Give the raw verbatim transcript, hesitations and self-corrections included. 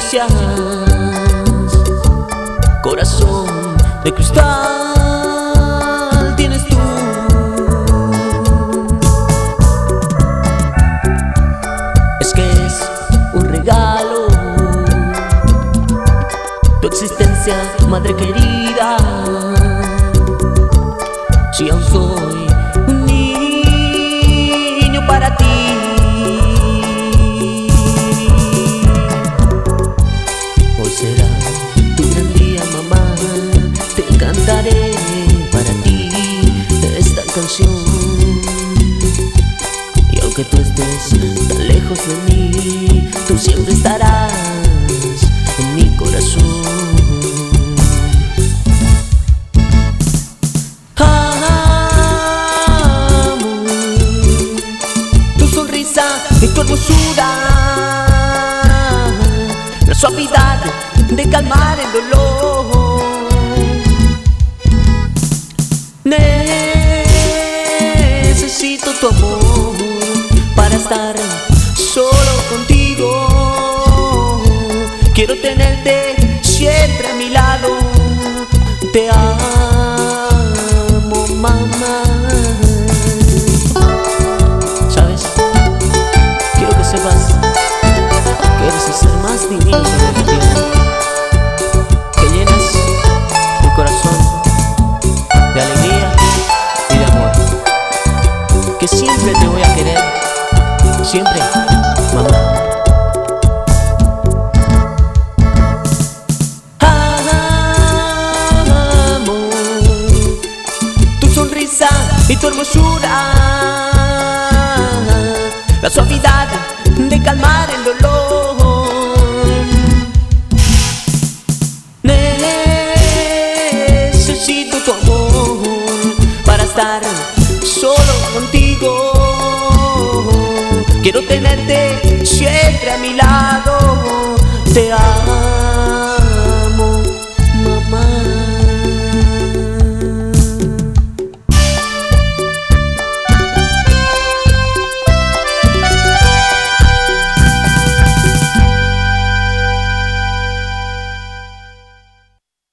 caricias, corazón de cristal tienes tú. Es que es un regalo tu existencia, madre querida. Si aún soy un niño para ti, hoy será tu gran día, mamá. Te cantaré para ti esta canción. Y aunque tú estés tan lejos de mí, tú siempre estarás en mi corazón. Y tu hermosura, la suavidad de calmar el dolor. Necesito tu amor para estar solo contigo. Quiero tenerte siempre a mi lado. Te amo, mamá. Sepas que eres el ser más divino sobre la tierra, que llenas mi corazón de alegría y de amor, que siempre te voy a querer, siempre, mamá. Amo tu sonrisa y tu hermosura, la suavidad de calmar el dolor. Necesito tu amor para estar solo contigo. Quiero tenerte siempre a mi lado. Te amo.